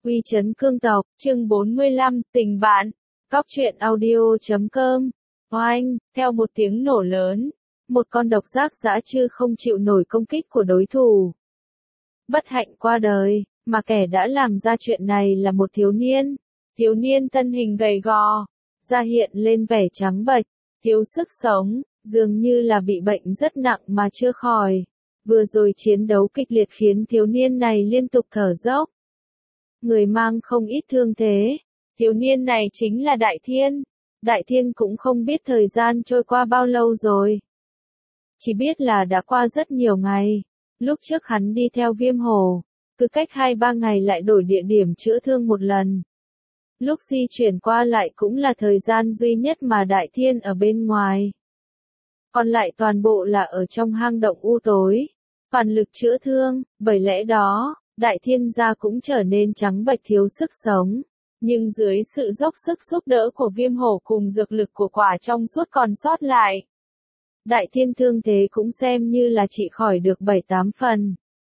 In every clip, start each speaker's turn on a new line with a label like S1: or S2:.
S1: Uy chấn cương tộc, chương 45, tình bạn. Cóc truyện audio.com. Oanh, theo một tiếng nổ lớn, một con độc giác dã chư không chịu nổi công kích của đối thủ. Bất hạnh qua đời, mà kẻ đã làm ra chuyện này là một thiếu niên. Thiếu niên thân hình gầy gò, da hiện lên vẻ trắng bệch, thiếu sức sống, dường như là bị bệnh rất nặng mà chưa khỏi. Vừa rồi chiến đấu kịch liệt khiến thiếu niên này liên tục thở dốc. Người mang không ít thương thế. Thiếu niên này chính là Đại Thiên. Đại Thiên cũng không biết thời gian trôi qua bao lâu rồi. Chỉ biết là đã qua rất nhiều ngày. Lúc trước hắn đi theo Viêm Hổ, cứ cách 2-3 ngày lại đổi địa điểm chữa thương một lần. Lúc di chuyển qua lại cũng là thời gian duy nhất mà Đại Thiên ở bên ngoài. Còn lại toàn bộ là ở trong hang động u tối. Toàn lực chữa thương, bởi lẽ đó, Đại Thiên da cũng trở nên trắng bệch thiếu sức sống. Nhưng dưới sự dốc sức giúp đỡ của Viêm Hổ cùng dược lực của quả trong suốt còn sót lại, Đại Thiên thương thế cũng xem như là trị khỏi được 7-8 phần.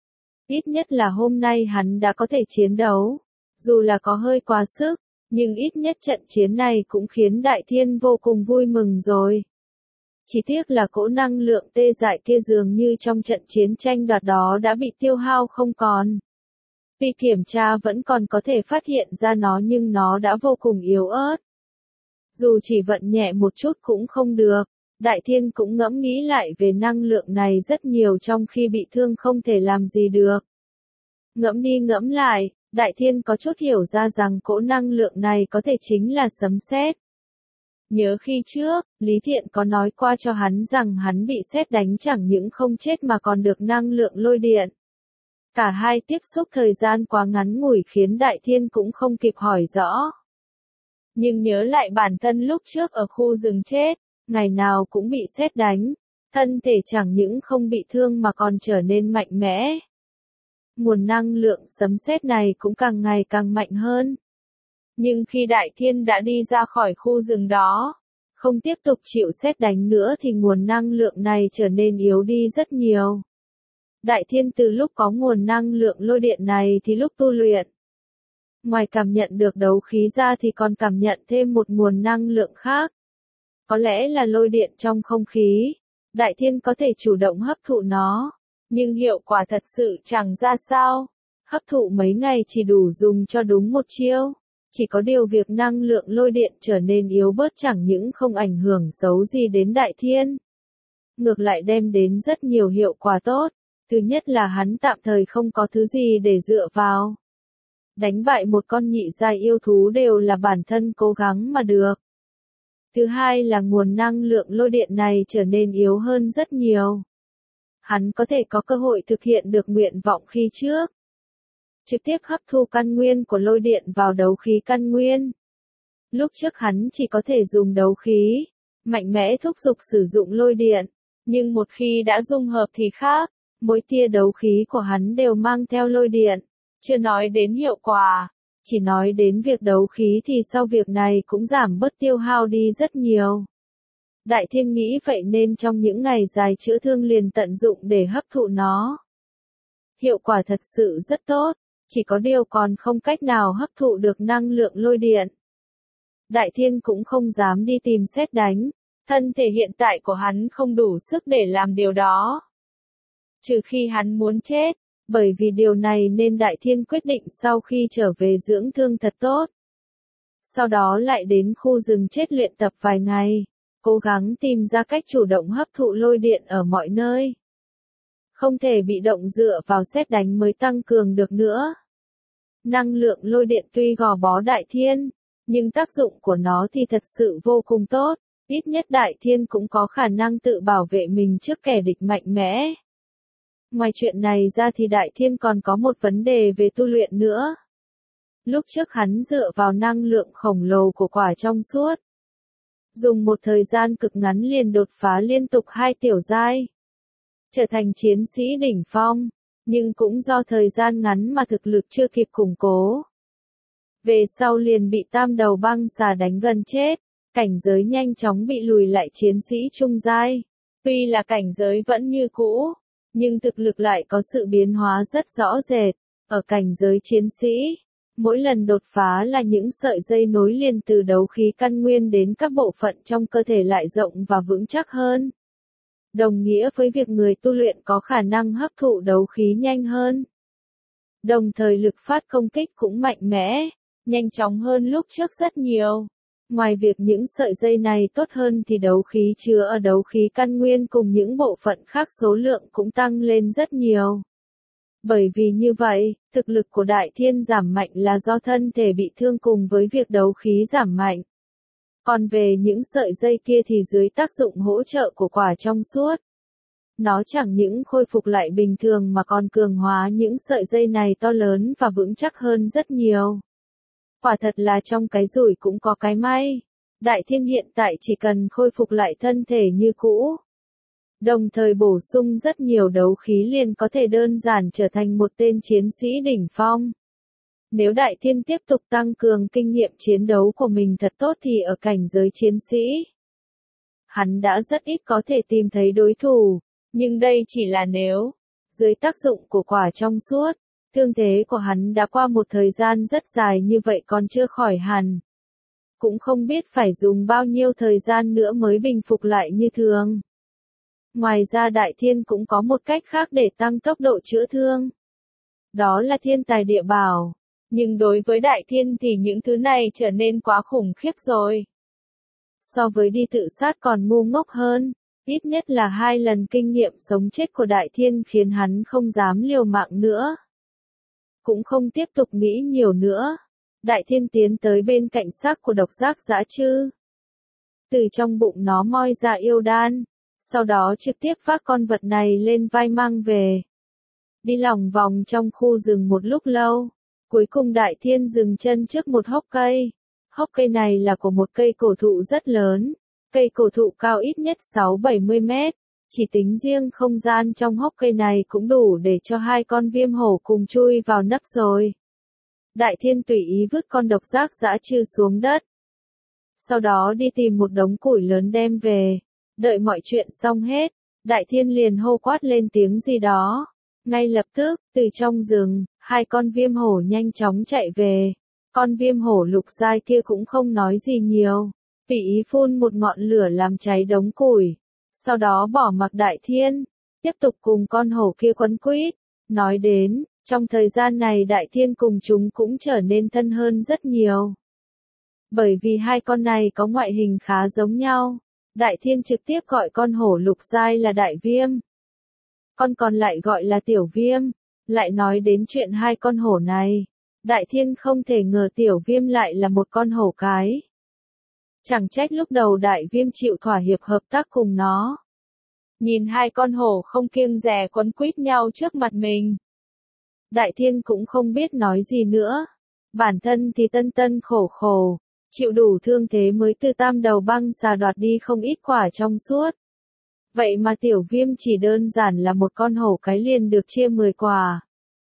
S1: Ít nhất là hôm nay hắn đã có thể chiến đấu. Dù là có hơi quá sức, nhưng ít nhất trận chiến này cũng khiến Đại Thiên vô cùng vui mừng rồi. Chỉ tiếc là cỗ năng lượng tê dại kia dường như trong trận chiến tranh đoạt đó đã bị tiêu hao không còn. Vì kiểm tra vẫn còn có thể phát hiện ra nó nhưng nó đã vô cùng yếu ớt. Dù chỉ vận nhẹ một chút cũng không được, Đại Thiên cũng ngẫm nghĩ lại về năng lượng này rất nhiều trong khi bị thương không thể làm gì được. Ngẫm đi ngẫm lại, Đại Thiên có chút hiểu ra rằng cỗ năng lượng này có thể chính là sấm sét. Nhớ khi trước, Lý Thiện có nói qua cho hắn rằng hắn bị sét đánh chẳng những không chết mà còn được năng lượng lôi điện. Cả hai tiếp xúc thời gian quá ngắn ngủi khiến Đại Thiên cũng không kịp hỏi rõ. Nhưng nhớ lại bản thân lúc trước ở khu rừng chết, ngày nào cũng bị sét đánh, thân thể chẳng những không bị thương mà còn trở nên mạnh mẽ. Nguồn năng lượng sấm sét này cũng càng ngày càng mạnh hơn. Nhưng khi Đại Thiên đã đi ra khỏi khu rừng đó, không tiếp tục chịu sét đánh nữa thì nguồn năng lượng này trở nên yếu đi rất nhiều. Đại Thiên từ lúc có nguồn năng lượng lôi điện này thì lúc tu luyện, ngoài cảm nhận được đấu khí ra thì còn cảm nhận thêm một nguồn năng lượng khác. Có lẽ là lôi điện trong không khí. Đại Thiên có thể chủ động hấp thụ nó, nhưng hiệu quả thật sự chẳng ra sao. Hấp thụ mấy ngày chỉ đủ dùng cho đúng một chiêu. Chỉ có điều việc năng lượng lôi điện trở nên yếu bớt chẳng những không ảnh hưởng xấu gì đến Đại Thiên, ngược lại đem đến rất nhiều hiệu quả tốt. Thứ nhất là hắn tạm thời không có thứ gì để dựa vào. Đánh bại một con nhị giai yêu thú đều là bản thân cố gắng mà được. Thứ hai là nguồn năng lượng lôi điện này trở nên yếu hơn rất nhiều. Hắn có thể có cơ hội thực hiện được nguyện vọng khi trước. Trực tiếp hấp thu căn nguyên của lôi điện vào đấu khí căn nguyên. Lúc trước hắn chỉ có thể dùng đấu khí, mạnh mẽ thúc giục sử dụng lôi điện. Nhưng một khi đã dung hợp thì khác. Mỗi tia đấu khí của hắn đều mang theo lôi điện, chưa nói đến hiệu quả, chỉ nói đến việc đấu khí thì sau việc này cũng giảm bớt tiêu hao đi rất nhiều. Đại Thiên nghĩ vậy nên trong những ngày dài chữa thương liền tận dụng để hấp thụ nó. Hiệu quả thật sự rất tốt, chỉ có điều còn không cách nào hấp thụ được năng lượng lôi điện. Đại Thiên cũng không dám đi tìm sét đánh, thân thể hiện tại của hắn không đủ sức để làm điều đó. Trừ khi hắn muốn chết, bởi vì điều này nên Đại Thiên quyết định sau khi trở về dưỡng thương thật tốt. Sau đó lại đến khu rừng chết luyện tập vài ngày, cố gắng tìm ra cách chủ động hấp thụ lôi điện ở mọi nơi. Không thể bị động dựa vào sét đánh mới tăng cường được nữa. Năng lượng lôi điện tuy gò bó Đại Thiên, nhưng tác dụng của nó thì thật sự vô cùng tốt, ít nhất Đại Thiên cũng có khả năng tự bảo vệ mình trước kẻ địch mạnh mẽ. Ngoài chuyện này ra thì Đại Thiên còn có một vấn đề về tu luyện nữa. Lúc trước hắn dựa vào năng lượng khổng lồ của quả trong suốt, dùng một thời gian cực ngắn liền đột phá liên tục 2 tiểu giai, trở thành chiến sĩ đỉnh phong, nhưng cũng do thời gian ngắn mà thực lực chưa kịp củng cố. Về sau liền bị tam đầu băng xà đánh gần chết, cảnh giới nhanh chóng bị lùi lại chiến sĩ trung giai. Tuy là cảnh giới vẫn như cũ, nhưng thực lực lại có sự biến hóa rất rõ rệt. Ở cảnh giới chiến sĩ, Mỗi lần đột phá là những sợi dây nối liền từ đấu khí căn nguyên đến các bộ phận trong cơ thể lại rộng và vững chắc hơn. Đồng nghĩa với việc người tu luyện có khả năng hấp thụ đấu khí nhanh hơn. Đồng thời lực phát công kích cũng mạnh mẽ, nhanh chóng hơn lúc trước rất nhiều. Ngoài việc những sợi dây này tốt hơn thì đấu khí chứa ở đấu khí căn nguyên cùng những bộ phận khác số lượng cũng tăng lên rất nhiều. Bởi vì như vậy, thực lực của Đại Thiên giảm mạnh là do thân thể bị thương cùng với việc đấu khí giảm mạnh. Còn về những sợi dây kia thì dưới tác dụng hỗ trợ của quả trong suốt. Nó chẳng những khôi phục lại bình thường mà còn cường hóa những sợi dây này to lớn và vững chắc hơn rất nhiều. Quả thật là trong cái rủi cũng có cái may. Đại Thiên hiện tại chỉ cần khôi phục lại thân thể như cũ. Đồng thời bổ sung rất nhiều đấu khí liền có thể đơn giản trở thành một tên chiến sĩ đỉnh phong. Nếu Đại Thiên tiếp tục tăng cường kinh nghiệm chiến đấu của mình thật tốt thì ở cảnh giới chiến sĩ, hắn đã rất ít có thể tìm thấy đối thủ, nhưng đây chỉ là nếu. Dưới tác dụng của quả trong suốt, thương thế của hắn đã qua một thời gian rất dài như vậy còn chưa khỏi hẳn. Cũng không biết phải dùng bao nhiêu thời gian nữa mới bình phục lại như thường. Ngoài ra Đại Thiên cũng có một cách khác để tăng tốc độ chữa thương. Đó là thiên tài địa bảo. Nhưng đối với Đại Thiên thì những thứ này trở nên quá khủng khiếp rồi. So với đi tự sát còn ngu ngốc hơn, ít nhất là 2 lần kinh nghiệm sống chết của Đại Thiên khiến hắn không dám liều mạng nữa. Cũng không tiếp tục nghĩ nhiều nữa. Đại Thiên tiến tới bên cạnh xác của độc giác dã chư. Từ trong bụng nó moi ra yêu đan, sau đó trực tiếp vác con vật này lên vai mang về. Đi lòng vòng trong khu rừng một lúc lâu, cuối cùng Đại Thiên dừng chân trước một hốc cây. Hốc cây này là của một cây cổ thụ rất lớn, cây cổ thụ cao ít nhất 6-70 mét, chỉ tính riêng không gian trong hốc cây này cũng đủ để cho 2 con viêm hổ cùng chui vào nấp rồi. Đại Thiên tùy ý vứt con độc giác dã chư xuống đất. Sau đó đi tìm một đống củi lớn đem về. Đợi mọi chuyện xong hết, Đại Thiên liền hô quát lên tiếng gì đó. Ngay lập tức, từ trong rừng, 2 con viêm hổ nhanh chóng chạy về. Con viêm hổ lục giai kia cũng không nói gì nhiều. Tùy ý phun một ngọn lửa làm cháy đống củi. Sau đó bỏ mặc Đại Thiên. Tiếp tục cùng con hổ kia quấn quýt. Nói đến, trong thời gian này Đại Thiên cùng chúng cũng trở nên thân hơn rất nhiều. Bởi vì 2 con này có ngoại hình khá giống nhau. Đại Thiên trực tiếp gọi con hổ lục giai là Đại Viêm. Con còn lại gọi là Tiểu Viêm. Lại nói đến chuyện 2 con hổ này. Đại Thiên không thể ngờ Tiểu Viêm lại là một con hổ cái. Chẳng trách lúc đầu Đại Viêm chịu thỏa hiệp hợp tác cùng nó. Nhìn 2 con hổ không kiêng dè quấn quýt nhau trước mặt mình. Đại Thiên cũng không biết nói gì nữa. Bản thân thì tân tân khổ khổ. Chịu đủ thương thế mới từ Tam Đầu Băng Xà đoạt đi không ít quả trong suốt. Vậy mà Tiểu Viêm chỉ đơn giản là một con hổ cái liền được chia 10 quả.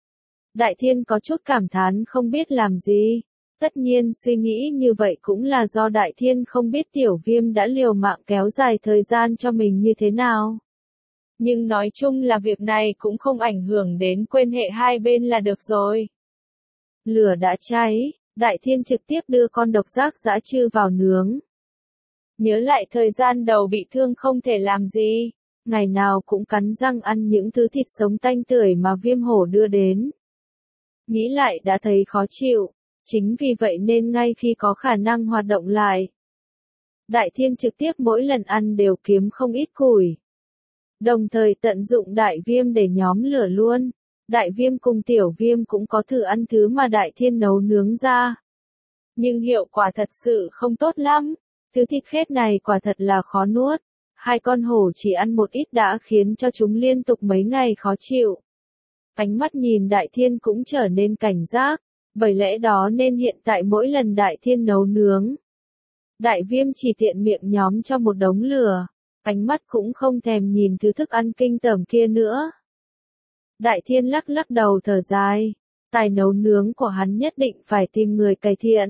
S1: Đại Thiên có chút cảm thán không biết làm gì. Tất nhiên suy nghĩ như vậy cũng là do Đại Thiên không biết Tiểu Viêm đã liều mạng kéo dài thời gian cho mình như thế nào. Nhưng nói chung là việc này cũng không ảnh hưởng đến quan hệ hai bên là được rồi. Lửa đã cháy. Đại Thiên trực tiếp đưa con độc giác dã chư vào nướng. Nhớ lại thời gian đầu bị thương không thể làm gì, ngày nào cũng cắn răng ăn những thứ thịt sống tanh tưởi mà viêm hổ đưa đến. Nghĩ lại đã thấy khó chịu, chính vì vậy nên ngay khi có khả năng hoạt động lại, Đại Thiên trực tiếp mỗi lần ăn đều kiếm không ít củi. Đồng thời tận dụng Đại Viêm để nhóm lửa luôn. Đại Viêm cùng Tiểu Viêm cũng có thử ăn thứ mà Đại Thiên nấu nướng ra. Nhưng hiệu quả thật sự không tốt lắm. Thứ thịt khét này quả thật là khó nuốt. 2 con hổ chỉ ăn một ít đã khiến cho chúng liên tục mấy ngày khó chịu. Ánh mắt nhìn Đại Thiên cũng trở nên cảnh giác. Bởi lẽ đó nên hiện tại mỗi lần Đại Thiên nấu nướng, Đại Viêm chỉ tiện miệng nhóm cho một đống lửa. Ánh mắt cũng không thèm nhìn thứ thức ăn kinh tởm kia nữa. Đại Thiên lắc lắc đầu thở dài. Tài nấu nướng của hắn nhất định phải tìm người cải thiện.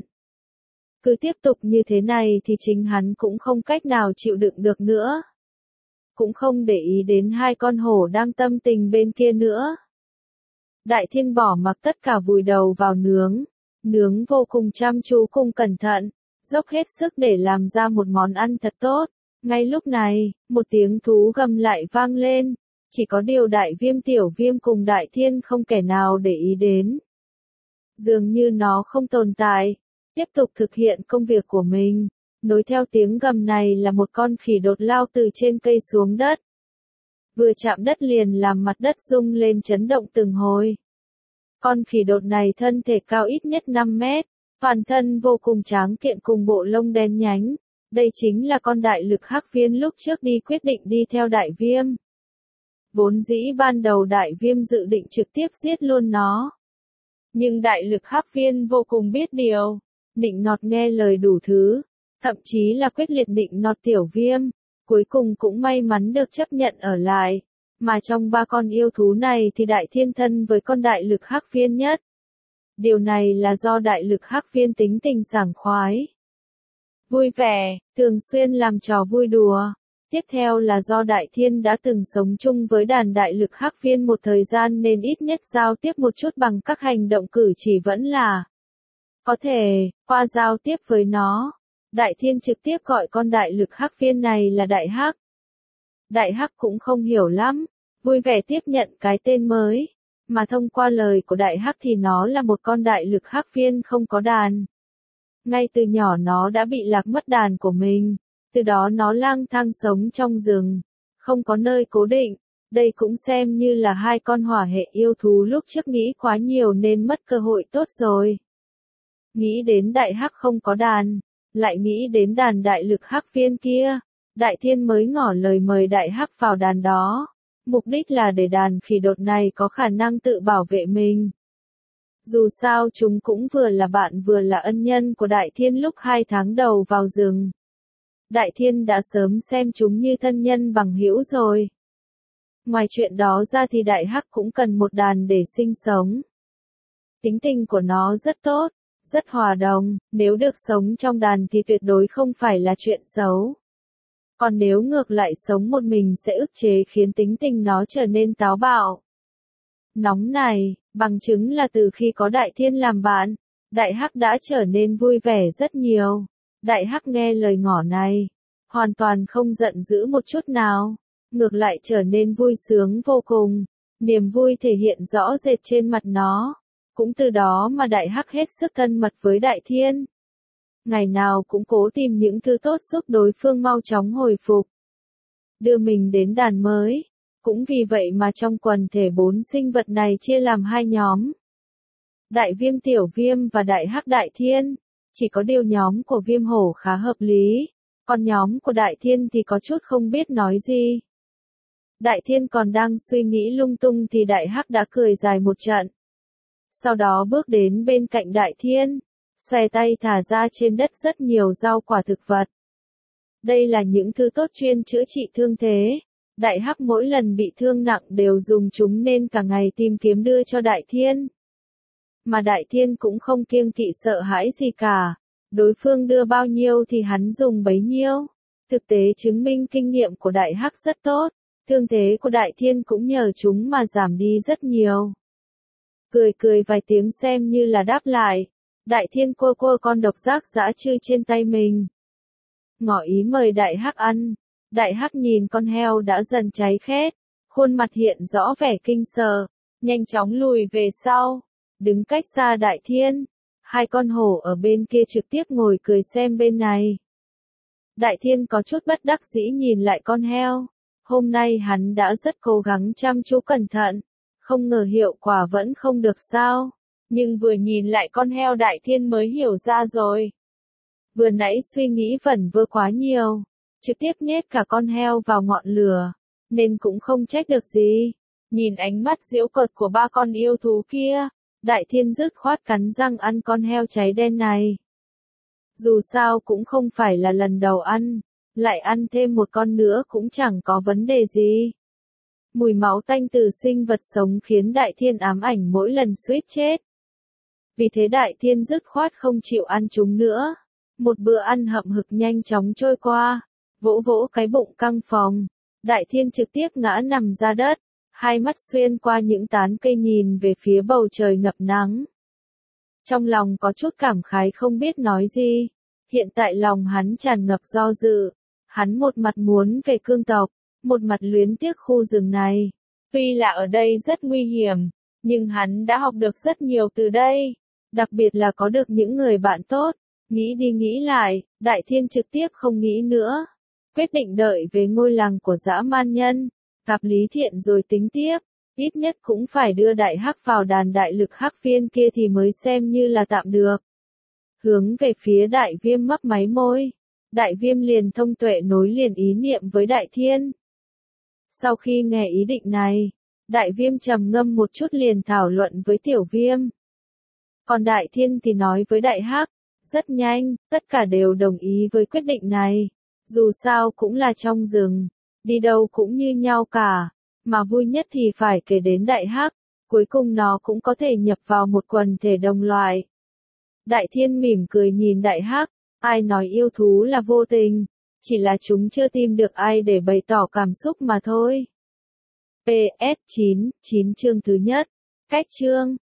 S1: Cứ tiếp tục như thế này thì chính hắn cũng không cách nào chịu đựng được nữa. Cũng không để ý đến 2 con hổ đang tâm tình bên kia nữa. Đại Thiên bỏ mặc tất cả vùi đầu vào nướng. nướng vô cùng chăm chú cùng cẩn thận, dốc hết sức để làm ra một món ăn thật tốt. Ngay lúc này, một tiếng thú gầm lại vang lên, chỉ có điều Đại Viêm Tiểu Viêm cùng Đại Thiên không kẻ nào để ý đến. Dường như nó không tồn tại, tiếp tục thực hiện công việc của mình. Nối theo tiếng gầm này là một con khỉ đột lao từ trên cây xuống đất. Vừa chạm đất liền làm mặt đất rung lên chấn động từng hồi. Con khỉ đột này thân thể cao ít nhất 5 mét, toàn thân vô cùng tráng kiện cùng bộ lông đen nhánh. Đây chính là con đại lực hắc viên lúc trước đi quyết định đi theo Đại Viêm. Vốn dĩ ban đầu Đại Viêm dự định trực tiếp giết luôn nó. Nhưng đại lực hắc viên vô cùng biết điều, nịnh nọt nghe lời đủ thứ, thậm chí là quyết liệt nịnh nọt Tiểu Viêm, cuối cùng cũng may mắn được chấp nhận ở lại. Mà trong ba con yêu thú này thì Đại Thiên thân với con đại lực hắc viên nhất. Điều này là do đại lực hắc viên tính tình sảng khoái, vui vẻ, thường xuyên làm trò vui đùa. Tiếp theo là do Đại Thiên đã từng sống chung với đàn đại lực hắc viên một thời gian nên ít nhất giao tiếp một chút bằng các hành động cử chỉ vẫn là có thể, qua giao tiếp với nó. Đại Thiên trực tiếp gọi con đại lực hắc viên này là Đại Hắc. Đại Hắc cũng không hiểu lắm, vui vẻ tiếp nhận cái tên mới, mà thông qua lời của Đại Hắc thì nó là một con đại lực hắc viên không có đàn. Ngay từ nhỏ nó đã bị lạc mất đàn của mình, từ đó nó lang thang sống trong rừng, không có nơi cố định. Đây cũng xem như là hai con hỏa hệ yêu thú lúc trước nghĩ quá nhiều nên mất cơ hội tốt rồi. Nghĩ đến Đại Hắc không có đàn, lại nghĩ đến đàn đại lực hắc viên kia, Đại Thiên mới ngỏ lời mời Đại Hắc vào đàn đó. Mục đích là để đàn khỉ đột này có khả năng tự bảo vệ mình. Dù sao chúng cũng vừa là bạn vừa là ân nhân của Đại Thiên lúc 2 tháng đầu vào rừng. Đại Thiên đã sớm xem chúng như thân nhân bằng hữu rồi. Ngoài chuyện đó ra thì Đại Hắc cũng cần một đàn để sinh sống. Tính tình của nó rất tốt, rất hòa đồng, nếu được sống trong đàn thì tuyệt đối không phải là chuyện xấu. Còn nếu ngược lại sống một mình sẽ ức chế khiến tính tình nó trở nên táo bạo. Nóng này, bằng chứng là từ khi có Đại Thiên làm bạn, Đại Hắc đã trở nên vui vẻ rất nhiều. Đại Hắc nghe lời ngỏ này, hoàn toàn không giận dữ một chút nào, ngược lại trở nên vui sướng vô cùng, niềm vui thể hiện rõ rệt trên mặt nó. Cũng từ đó mà Đại Hắc hết sức thân mật với Đại Thiên. Ngày nào cũng cố tìm những thứ tốt giúp đối phương mau chóng hồi phục, đưa mình đến đàn mới. Cũng vì vậy mà trong quần thể 4 sinh vật này chia làm 2 nhóm. Đại Viêm Tiểu Viêm và Đại Hắc Đại Thiên. Chỉ có điều nhóm của Viêm Hổ khá hợp lý, còn nhóm của Đại Thiên thì có chút không biết nói gì. Đại Thiên còn đang suy nghĩ lung tung thì Đại Hắc đã cười dài một trận. Sau đó bước đến bên cạnh Đại Thiên, xòe tay thả ra trên đất rất nhiều rau quả thực vật. Đây là những thứ tốt chuyên chữa trị thương thế. Đại Hắc mỗi lần bị thương nặng đều dùng chúng nên cả ngày tìm kiếm đưa cho Đại Thiên. Mà Đại Thiên cũng không kiêng kỵ sợ hãi gì cả. Đối phương đưa bao nhiêu thì hắn dùng bấy nhiêu. Thực tế chứng minh kinh nghiệm của Đại Hắc rất tốt. Thương thế của Đại Thiên cũng nhờ chúng mà giảm đi rất nhiều. Cười cười vài tiếng xem như là đáp lại. Đại Thiên cua cua con độc giác dã chư trên tay mình, ngỏ ý mời Đại Hắc ăn. Đại Hắc nhìn con heo đã dần cháy khét, khuôn mặt hiện rõ vẻ kinh sợ, nhanh chóng lùi về sau, đứng cách xa Đại Thiên. Hai con hổ ở bên kia trực tiếp ngồi cười xem bên này. Đại Thiên có chút bất đắc dĩ nhìn lại con heo. Hôm nay hắn đã rất cố gắng chăm chú cẩn thận, không ngờ hiệu quả vẫn không được sao. Nhưng vừa nhìn lại con heo Đại Thiên mới hiểu ra rồi. Vừa nãy suy nghĩ vẩn vơ quá nhiều, trực tiếp nhét cả con heo vào ngọn lửa, nên cũng không trách được gì. Nhìn ánh mắt giễu cợt của ba con yêu thú kia, Đại Thiên dứt khoát cắn răng ăn con heo cháy đen này. Dù sao cũng không phải là lần đầu ăn, lại ăn thêm một con nữa cũng chẳng có vấn đề gì. Mùi máu tanh từ sinh vật sống khiến Đại Thiên ám ảnh mỗi lần suýt chết. Vì thế Đại Thiên dứt khoát không chịu ăn chúng nữa. Một bữa ăn hậm hực nhanh chóng trôi qua, vỗ vỗ cái bụng căng phồng. Đại Thiên trực tiếp ngã nằm ra đất, hai mắt xuyên qua những tán cây nhìn về phía bầu trời ngập nắng. Trong lòng có chút cảm khái không biết nói gì. Hiện tại lòng hắn tràn ngập do dự. Hắn một mặt muốn về cương tộc, một mặt luyến tiếc khu rừng này. Tuy là ở đây rất nguy hiểm, nhưng hắn đã học được rất nhiều từ đây. Đặc biệt là có được những người bạn tốt. Nghĩ đi nghĩ lại, Đại Thiên trực tiếp không nghĩ nữa. Quyết định đợi về ngôi làng của dã man nhân, gặp Lý Thiện rồi tính tiếp. Ít nhất cũng phải đưa Đại Hắc vào đàn đại lực hắc viên kia thì mới xem như là tạm được. Hướng về phía Đại Viêm mấp máy môi. Đại Viêm liền thông tuệ nối liền ý niệm với Đại Thiên. Sau khi nghe ý định này, Đại Viêm trầm ngâm một chút liền thảo luận với Tiểu Viêm. Còn Đại Thiên thì nói với Đại Hắc, rất nhanh, tất cả đều đồng ý với quyết định này. Dù sao cũng là trong rừng, đi đâu cũng như nhau cả, mà vui nhất thì phải kể đến Đại Hắc, cuối cùng nó cũng có thể nhập vào một quần thể đồng loại. Đại Thiên mỉm cười nhìn Đại Hắc, ai nói yêu thú là vô tình, chỉ là chúng chưa tìm được ai để bày tỏ cảm xúc mà thôi. PS 9 chương thứ nhất. Cách chương